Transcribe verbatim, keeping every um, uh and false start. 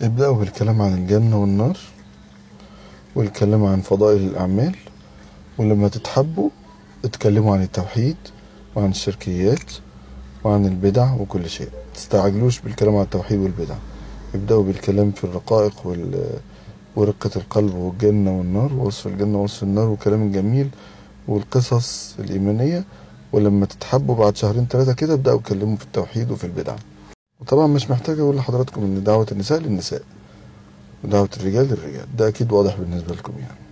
ابدأوا بالكلام عن الجنة والنار، والكلام عن فضائل الأعمال، ولما تتحبوا اتكلموا عن التوحيد وعن الشركيات وعن البدع وكل شيء. تستعجلوش بالكلام عن التوحيد والبدع، ابدأوا بالكلام في الرقائق وال... ورقة القلب والجنة والنار ووصف الجنة ووصف النار والكلام الجميل والقصص الإيمانية. ولما تتحبوا بعد شهرين ثلاثة كده ابدأوا اتكلموا في التوحيد وفي البدع. وطبعا مش محتاج أقول لحضراتكم إن دعوة النساء للنساء ودعوة الرجال للرجال، ده أكيد واضح بالنسبة لكم يعني.